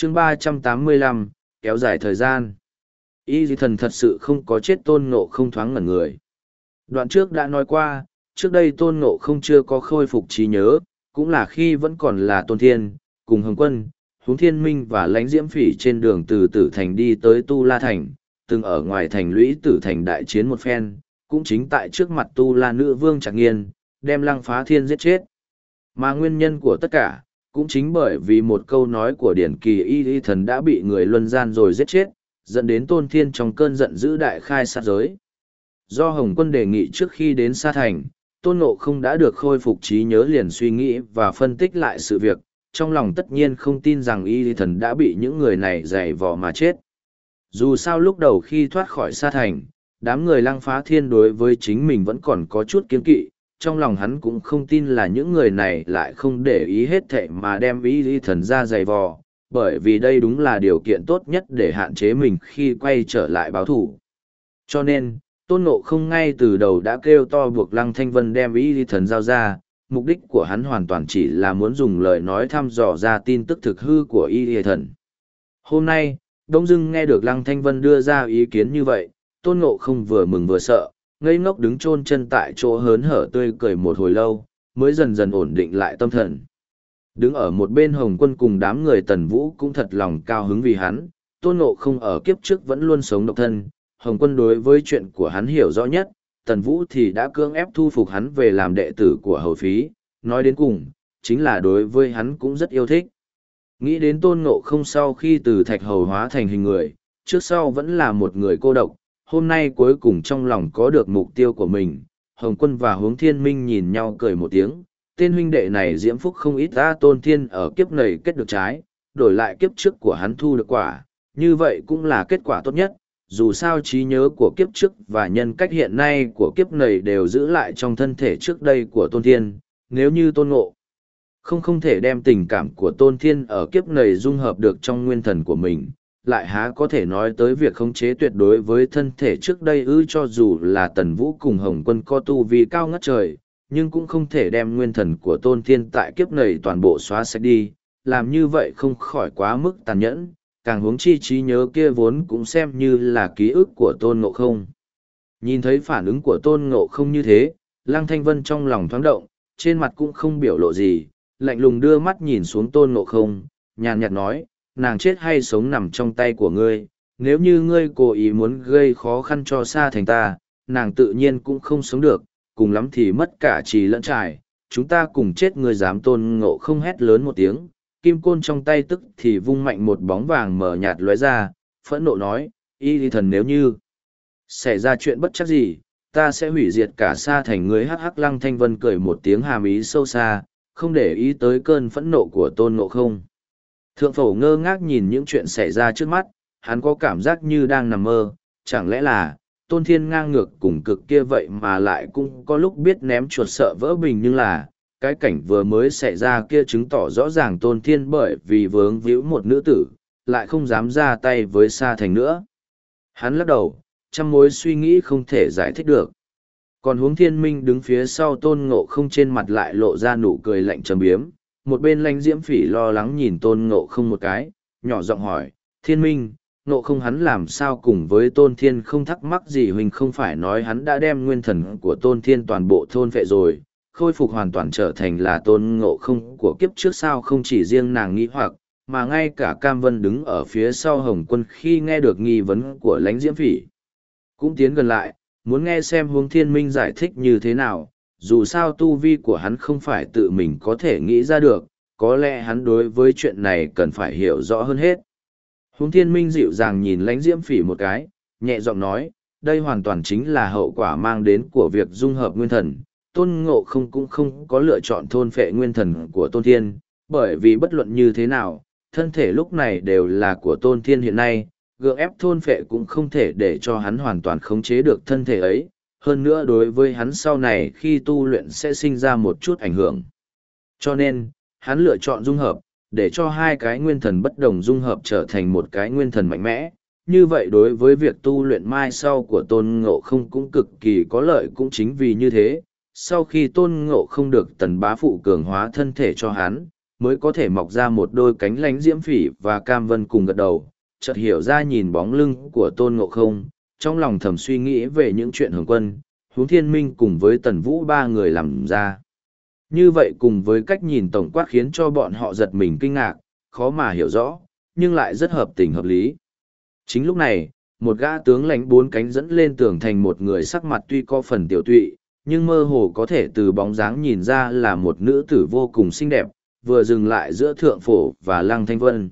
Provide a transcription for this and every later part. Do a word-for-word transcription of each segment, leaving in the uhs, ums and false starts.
chương ba trăm tám mươi lăm, kéo dài thời gian. Y Di Thần thật sự không có chết, Tôn Ngộ không thoáng ngẩn người. Đoạn trước đã nói qua, trước đây Tôn Ngộ không chưa có khôi phục trí nhớ, cũng là khi vẫn còn là Tôn Thiên, cùng Hồng Quân, Huống Thiên Minh và Lãnh Diễm Phỉ trên đường từ Tử Thành đi tới Tu La Thành, từng ở ngoài thành lũy Tử Thành đại chiến một phen, cũng chính tại trước mặt Tu La Nữ Vương Trạc Nghiên, đem Lăng Phá Thiên giết chết. Mà nguyên nhân của tất cả, cũng chính bởi vì một câu nói của Điển Kỳ Y Y Thần đã bị người luân gian rồi giết chết, dẫn đến Tôn Thiên trong cơn giận dữ đại khai sát giới. Do Hồng Quân đề nghị trước khi đến Sa Thành, Tôn Ngộ không đã được khôi phục trí nhớ, liền suy nghĩ và phân tích lại sự việc, trong lòng tất nhiên không tin rằng Y Y Thần đã bị những người này giày vò mà chết. Dù sao lúc đầu khi thoát khỏi Sa Thành, đám người Lăng Phá Thiên đối với chính mình vẫn còn có chút kiêng kỵ, trong lòng hắn cũng không tin là những người này lại không để ý hết thảy mà đem Y Y Thần ra giày vò, bởi vì đây đúng là điều kiện tốt nhất để hạn chế mình khi quay trở lại báo thù. Cho nên, Tôn Ngộ không ngay từ đầu đã kêu to buộc Lăng Thanh Vân đem Y Y Thần giao ra, mục đích của hắn hoàn toàn chỉ là muốn dùng lời nói thăm dò ra tin tức thực hư của Y Y Thần. Hôm nay, đông dưng nghe được Lăng Thanh Vân đưa ra ý kiến như vậy, Tôn Ngộ không vừa mừng vừa sợ, ngây ngốc đứng chôn chân tại chỗ, hớn hở tươi cười một hồi lâu, mới dần dần ổn định lại tâm thần. Đứng ở một bên Hồng Quân cùng đám người Tần Vũ cũng thật lòng cao hứng vì hắn, Tôn Ngộ không ở kiếp trước vẫn luôn sống độc thân, Hồng Quân đối với chuyện của hắn hiểu rõ nhất, Tần Vũ thì đã cưỡng ép thu phục hắn về làm đệ tử của Hầu Phí, nói đến cùng, chính là đối với hắn cũng rất yêu thích. Nghĩ đến Tôn Ngộ không sau khi từ Thạch Hầu hóa thành hình người, trước sau vẫn là một người cô độc, hôm nay cuối cùng trong lòng có được mục tiêu của mình, Hồng Quân và Huống Thiên Minh nhìn nhau cười một tiếng, tên huynh đệ này diễm phúc không ít ta. Tôn Thiên ở kiếp này kết được trái, đổi lại kiếp trước của hắn thu được quả, như vậy cũng là kết quả tốt nhất, dù sao trí nhớ của kiếp trước và nhân cách hiện nay của kiếp này đều giữ lại trong thân thể trước đây của Tôn Thiên, nếu như Tôn Ngộ không không thể đem tình cảm của Tôn Thiên ở kiếp này dung hợp được trong nguyên thần của mình, lại há có thể nói tới việc khống chế tuyệt đối với thân thể trước đây ư. Cho dù là Tần Vũ cùng Hồng Quân có tu vi cao ngất trời, nhưng cũng không thể đem nguyên thần của Tôn Thiên tại kiếp này toàn bộ xóa sạch đi, làm như vậy không khỏi quá mức tàn nhẫn, càng huống chi trí nhớ kia vốn cũng xem như là ký ức của Tôn Ngộ không. Nhìn thấy phản ứng của Tôn Ngộ không như thế, Lăng Thanh Vân trong lòng thoáng động, trên mặt cũng không biểu lộ gì, lạnh lùng đưa mắt nhìn xuống Tôn Ngộ không, nhàn nhạt nói, nàng chết hay sống nằm trong tay của ngươi, nếu như ngươi cố ý muốn gây khó khăn cho Sa Thành ta, nàng tự nhiên cũng không sống được, cùng lắm thì mất cả trì lẫn trải, chúng ta cùng chết. Ngươi dám? Tôn Ngộ không hét lớn một tiếng, kim côn trong tay tức thì vung mạnh một bóng vàng mờ nhạt lóe ra, phẫn nộ nói, Y Y Thần nếu như xảy ra chuyện bất chắc gì, ta sẽ hủy diệt cả Sa Thành ngươi. Hắc hắc. Lăng Thanh Vân cười một tiếng hàm ý sâu xa, không để ý tới cơn phẫn nộ của Tôn Ngộ không. Thượng Phổ ngơ ngác nhìn những chuyện xảy ra trước mắt, hắn có cảm giác như đang nằm mơ, chẳng lẽ là Tôn Thiên ngang ngược cùng cực kia vậy mà lại cũng có lúc biết ném chuột sợ vỡ bình. Nhưng là cái cảnh vừa mới xảy ra kia chứng tỏ rõ ràng Tôn Thiên bởi vì vướng víu một nữ tử, lại không dám ra tay với Sa Thành nữa. Hắn lắc đầu, trăm mối suy nghĩ không thể giải thích được. Còn Huống Thiên Minh đứng phía sau Tôn Ngộ không, trên mặt lại lộ ra nụ cười lạnh trầm biếm, một bên Lãnh Diễm Phỉ lo lắng nhìn Tôn Ngộ không một cái, nhỏ giọng hỏi, Thiên Minh, Ngộ không hắn làm sao cùng với Tôn Thiên? Không thắc mắc gì huynh không phải nói hắn đã đem nguyên thần của Tôn Thiên toàn bộ thôn phệ rồi, khôi phục hoàn toàn trở thành là Tôn Ngộ không của kiếp trước sao? Không chỉ riêng nàng nghi hoặc, mà ngay cả Cam Vân đứng ở phía sau Hồng Quân khi nghe được nghi vấn của Lãnh Diễm Phỉ cũng tiến gần lại, muốn nghe xem Huống Thiên Minh giải thích như thế nào. Dù sao tu vi của hắn không phải tự mình có thể nghĩ ra được, có lẽ hắn đối với chuyện này cần phải hiểu rõ hơn hết. Huống Thiên Minh dịu dàng nhìn Lãnh Diễm Phỉ một cái, nhẹ giọng nói, đây hoàn toàn chính là hậu quả mang đến của việc dung hợp nguyên thần. Tôn Ngộ không cũng không có lựa chọn thôn phệ nguyên thần của Tôn Thiên, bởi vì bất luận như thế nào, thân thể lúc này đều là của Tôn Thiên hiện nay, gượng ép thôn phệ cũng không thể để cho hắn hoàn toàn khống chế được thân thể ấy. Hơn nữa đối với hắn sau này khi tu luyện sẽ sinh ra một chút ảnh hưởng. Cho nên, hắn lựa chọn dung hợp, để cho hai cái nguyên thần bất đồng dung hợp trở thành một cái nguyên thần mạnh mẽ. Như vậy đối với việc tu luyện mai sau của Tôn Ngộ không cũng cực kỳ có lợi. Cũng chính vì như thế, sau khi Tôn Ngộ không được Tần Bá Phụ cường hóa thân thể cho hắn, mới có thể mọc ra một đôi cánh lánh diễm phỉ và cam vân cùng gật đầu, chợt hiểu ra nhìn bóng lưng của Tôn Ngộ Không, trong lòng thầm suy nghĩ về những chuyện Hồng Quân, Hướng Thiên Minh cùng với Tần Vũ ba người làm ra. Như vậy cùng với cách nhìn tổng quát khiến cho bọn họ giật mình kinh ngạc, khó mà hiểu rõ, nhưng lại rất hợp tình hợp lý. Chính lúc này, một gã tướng lãnh bốn cánh dẫn lên tường thành, một người sắc mặt tuy có phần tiểu tụy, nhưng mơ hồ có thể từ bóng dáng nhìn ra là một nữ tử vô cùng xinh đẹp, vừa dừng lại giữa Thượng Phổ và Lăng Thanh Vân.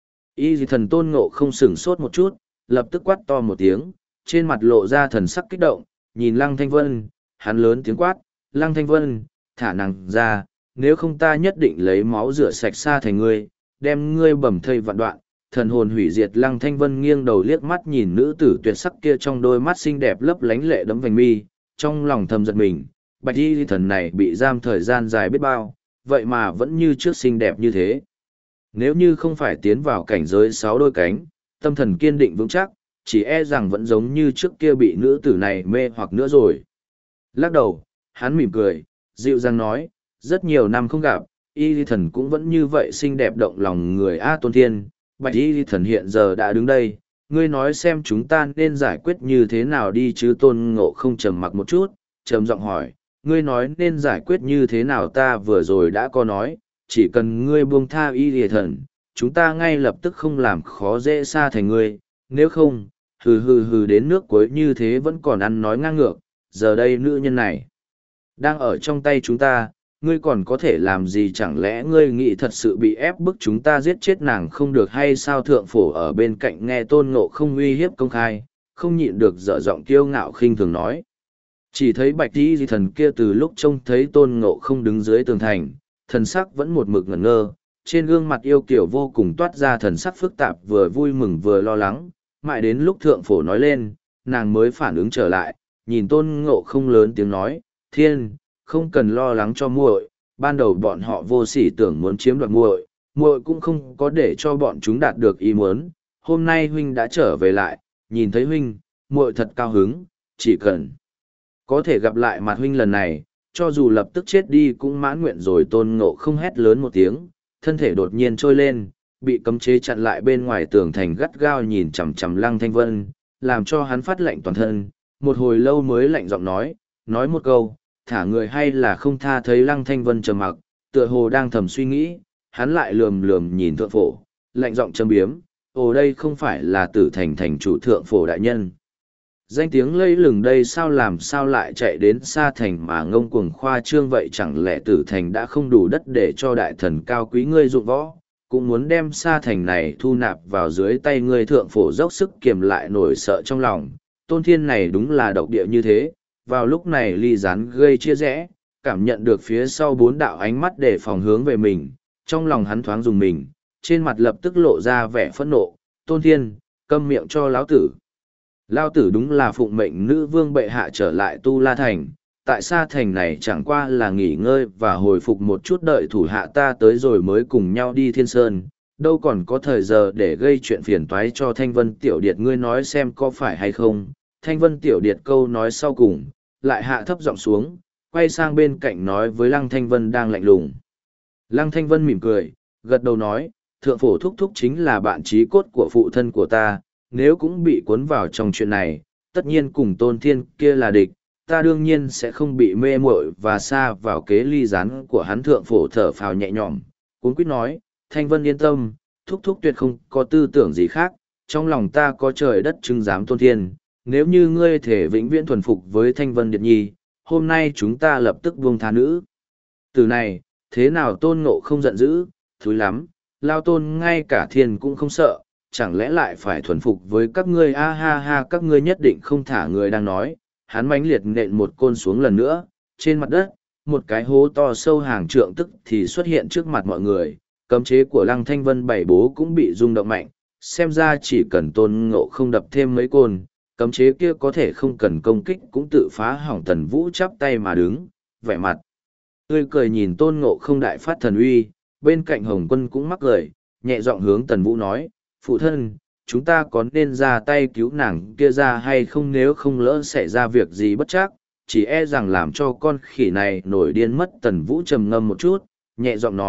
Y Dì Thần Tôn Ngộ Không sửng sốt một chút, lập tức quát to một tiếng, trên mặt lộ ra thần sắc kích động, nhìn Lăng Thanh Vân, hắn lớn tiếng quát, Lăng Thanh Vân, thả nàng ra, nếu không ta nhất định lấy máu rửa sạch Sa Thành ngươi, đem ngươi bầm thây vạn đoạn. Thần hồn hủy diệt. Lăng Thanh Vân nghiêng đầu liếc mắt nhìn nữ tử tuyệt sắc kia, trong đôi mắt xinh đẹp lấp lánh lệ đẫm vành mi, trong lòng thầm giật mình, bạch y thần này bị giam thời gian dài biết bao, vậy mà vẫn như trước xinh đẹp như thế. Nếu như không phải tiến vào cảnh giới sáu đôi cánh, tâm thần kiên định vững chắc, chỉ e rằng vẫn giống như trước kia bị nữ tử này mê hoặc nữa rồi. Lắc đầu, hắn mỉm cười, dịu dàng nói, rất nhiều năm không gặp, y thần cũng vẫn như vậy xinh đẹp động lòng người. A Tôn Thiên, bạch y thần hiện giờ đã đứng đây, ngươi nói xem chúng ta nên giải quyết như thế nào đi chứ? Tôn Ngộ Không trầm mặc một chút, trầm giọng hỏi, ngươi nói nên giải quyết như thế nào? Ta vừa rồi đã có nói, chỉ cần ngươi buông tha y thần, chúng ta ngay lập tức không làm khó dễ Sa Thành ngươi, nếu không, hừ hừ hừ đến nước cuối như thế vẫn còn ăn nói ngang ngược, giờ đây nữ nhân này đang ở trong tay chúng ta, ngươi còn có thể làm gì? Chẳng lẽ ngươi nghĩ thật sự bị ép bức chúng ta giết chết nàng không được hay sao? Thượng Phổ ở bên cạnh nghe Tôn Ngộ Không uy hiếp công khai, không nhịn được dở giọng kiêu ngạo khinh thường nói. Chỉ thấy bạch y di thần kia từ lúc trông thấy Tôn Ngộ Không đứng dưới tường thành, thần sắc vẫn một mực ngẩn ngơ, trên gương mặt yêu kiểu vô cùng toát ra thần sắc phức tạp, vừa vui mừng vừa lo lắng, mãi đến lúc Thượng Phổ nói lên, nàng mới phản ứng trở lại, nhìn Tôn Ngộ Không lớn tiếng nói, Thiên, không cần lo lắng cho muội, ban đầu bọn họ vô sỉ tưởng muốn chiếm đoạt muội, muội cũng không có để cho bọn chúng đạt được ý muốn. Hôm nay huynh đã trở về lại, nhìn thấy huynh, muội thật cao hứng, chỉ cần có thể gặp lại mặt huynh lần này, cho dù lập tức chết đi cũng mãn nguyện rồi. Tôn Ngộ Không hét lớn một tiếng, thân thể đột nhiên trôi lên, bị cấm chế chặn lại bên ngoài tường thành, gắt gao nhìn chằm chằm Lăng Thanh Vân, làm cho hắn phát lạnh toàn thân, một hồi lâu mới lạnh giọng nói, nói một câu, thả người hay là không tha. Thấy Lăng Thanh Vân trầm mặc, tựa hồ đang thầm suy nghĩ, hắn lại lườm lườm nhìn Thượng Phổ, lạnh giọng châm biếm, ồ đây không phải là Tử Thành thành chủ Thượng Phổ đại nhân. Danh tiếng lây lừng đây sao, làm sao lại chạy đến Sa Thành mà ngông cuồng khoa trương vậy? Chẳng lẽ Tử Thành đã không đủ đất để cho đại thần cao quý ngươi dụng võ, cũng muốn đem Sa Thành này thu nạp vào dưới tay ngươi? Thượng Phổ dốc sức kiềm lại nổi sợ trong lòng, Tôn Thiên này đúng là độc địa như thế. Vào lúc này ly gián gây chia rẽ, cảm nhận được phía sau bốn đạo ánh mắt để phòng hướng về mình, trong lòng hắn thoáng dùng mình, trên mặt lập tức lộ ra vẻ phẫn nộ, Tôn Thiên, câm miệng cho lão tử. Lão tử đúng là phụng mệnh nữ vương bệ hạ trở lại Tu La Thành, tại Sa Thành này chẳng qua là nghỉ ngơi và hồi phục một chút, đợi thủ hạ ta tới rồi mới cùng nhau đi Thiên Sơn, đâu còn có thời giờ để gây chuyện phiền toái cho Thanh Vân Tiểu Điệt, ngươi nói xem có phải hay không? Thanh Vân Tiểu Điệt câu nói sau cùng, lại hạ thấp giọng xuống, quay sang bên cạnh nói với Lăng Thanh Vân đang lạnh lùng. Lăng Thanh Vân mỉm cười, gật đầu nói, Thượng Phổ thúc thúc chính là bạn chí cốt của phụ thân của ta, nếu cũng bị cuốn vào trong chuyện này, tất nhiên cùng Tôn Thiên kia là địch, ta đương nhiên sẽ không bị mê muội và sa vào kế ly gián của hắn. Thượng Phổ thở phào nhẹ nhõm, cuống quýt nói, Thanh Vân yên tâm, thúc thúc tuyệt không có tư tưởng gì khác, trong lòng ta có trời đất chứng giám Tôn Thiên. Nếu như ngươi thể vĩnh viễn thuần phục với Thanh Vân Điệt Nhi, hôm nay chúng ta lập tức buông tha nữ từ này. Thế nào? Tôn Ngộ Không giận dữ, thúi lắm, lao tôn ngay cả thiên cũng không sợ, chẳng lẽ lại phải thuần phục với các ngươi? A ha ha, các ngươi nhất định không thả người. Đang nói, hắn mãnh liệt nện một côn xuống lần nữa, trên mặt đất, một cái hố to sâu hàng trượng tức thì xuất hiện trước mặt mọi người, cấm chế của Lăng Thanh Vân bảy bố cũng bị rung động mạnh, xem ra chỉ cần Tôn Ngộ Không đập thêm mấy côn, cấm chế kia có thể không cần công kích cũng tự phá hỏng. Tần Vũ chắp tay mà đứng, vẻ mặt tươi cười nhìn Tôn Ngộ Không đại phát thần uy, bên cạnh Hồng Quân cũng mắc cười, nhẹ giọng hướng Tần Vũ nói, phụ thân, chúng ta có nên ra tay cứu nàng kia ra hay không? Nếu không lỡ xảy ra việc gì bất trắc, chỉ e rằng làm cho con khỉ này nổi điên mất. Tần Vũ trầm ngâm một chút, nhẹ giọng nói,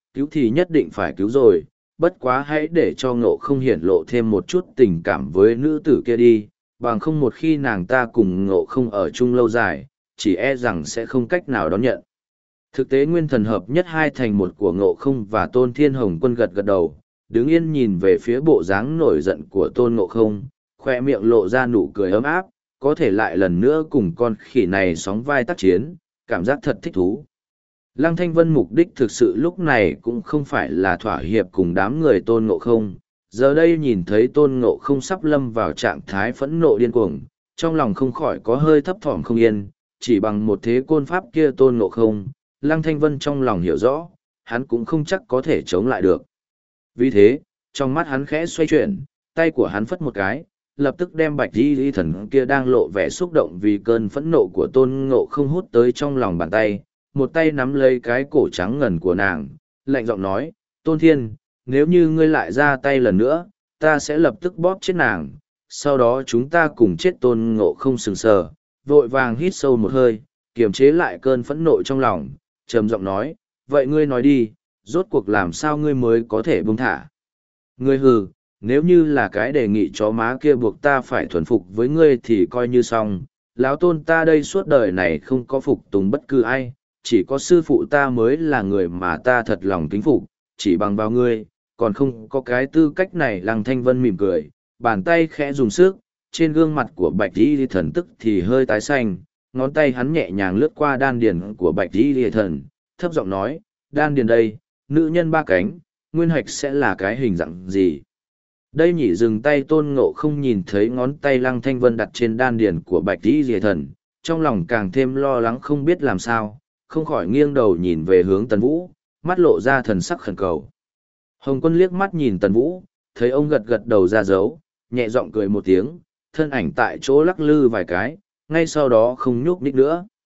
cứu thì nhất định phải cứu rồi, bất quá hãy để cho ngộ không hiển lộ thêm một chút tình cảm với nữ tử kia đi, bằng không một khi nàng ta cùng ngộ không ở chung lâu dài, chỉ e rằng sẽ không cách nào đón nhận. Thực tế nguyên thần hợp nhất hai thành một của ngộ không và Tôn Thiên Hồng Quân gật gật đầu, đứng yên nhìn về phía bộ dáng nổi giận của Tôn Ngộ Không, khoe miệng lộ ra nụ cười ấm áp, có thể lại lần nữa cùng con khỉ này sóng vai tác chiến, cảm giác thật thích thú. Lăng Thanh Vân mục đích thực sự lúc này cũng không phải là thỏa hiệp cùng đám người Tôn Ngộ Không, giờ đây nhìn thấy Tôn Ngộ Không sắp lâm vào trạng thái phẫn nộ điên cuồng, trong lòng không khỏi có hơi thấp thỏm không yên, chỉ bằng một thế côn pháp kia Tôn Ngộ Không, Lăng Thanh Vân trong lòng hiểu rõ, hắn cũng không chắc có thể chống lại được. Vì thế, trong mắt hắn khẽ xoay chuyển, tay của hắn phất một cái, lập tức đem bạch y y thần kia đang lộ vẻ xúc động vì cơn phẫn nộ của Tôn Ngộ Không hút tới trong lòng bàn tay, một tay nắm lấy cái cổ trắng ngần của nàng, lạnh giọng nói, Tôn Thiên, nếu như ngươi lại ra tay lần nữa, ta sẽ lập tức bóp chết nàng, sau đó chúng ta cùng chết Tôn Ngộ Không sừng sờ, vội vàng hít sâu một hơi, kiềm chế lại cơn phẫn nộ trong lòng, trầm giọng nói, vậy ngươi nói đi, rốt cuộc làm sao ngươi mới có thể buông thả. Ngươi hừ, nếu như là cái đề nghị chó má kia buộc ta phải thuần phục với ngươi thì coi như xong, lão Tôn ta đây suốt đời này không có phục tùng bất cứ ai, chỉ có sư phụ ta mới là người mà ta thật lòng kính phục, chỉ bằng vào ngươi, còn không có cái tư cách này. Lăng Thanh Vân mỉm cười, bàn tay khẽ dùng sức, trên gương mặt của bạch y thần tức thì hơi tái xanh, ngón tay hắn nhẹ nhàng lướt qua đan điền của bạch y thần, thấp giọng nói, đan điền đây, nữ nhân ba cánh, nguyên hạch sẽ là cái hình dạng gì? Đây nhỉ, dừng tay Tôn Ngộ Không nhìn thấy ngón tay Lăng Thanh Vân đặt trên đan điền của bạch y thần, trong lòng càng thêm lo lắng không biết làm sao, không khỏi nghiêng đầu nhìn về hướng Tần Vũ, mắt lộ ra thần sắc khẩn cầu. Hồng Quân liếc mắt nhìn Tần Vũ, thấy ông gật gật đầu ra dấu, nhẹ giọng cười một tiếng, thân ảnh tại chỗ lắc lư vài cái, ngay sau đó không nhúc nhích nữa.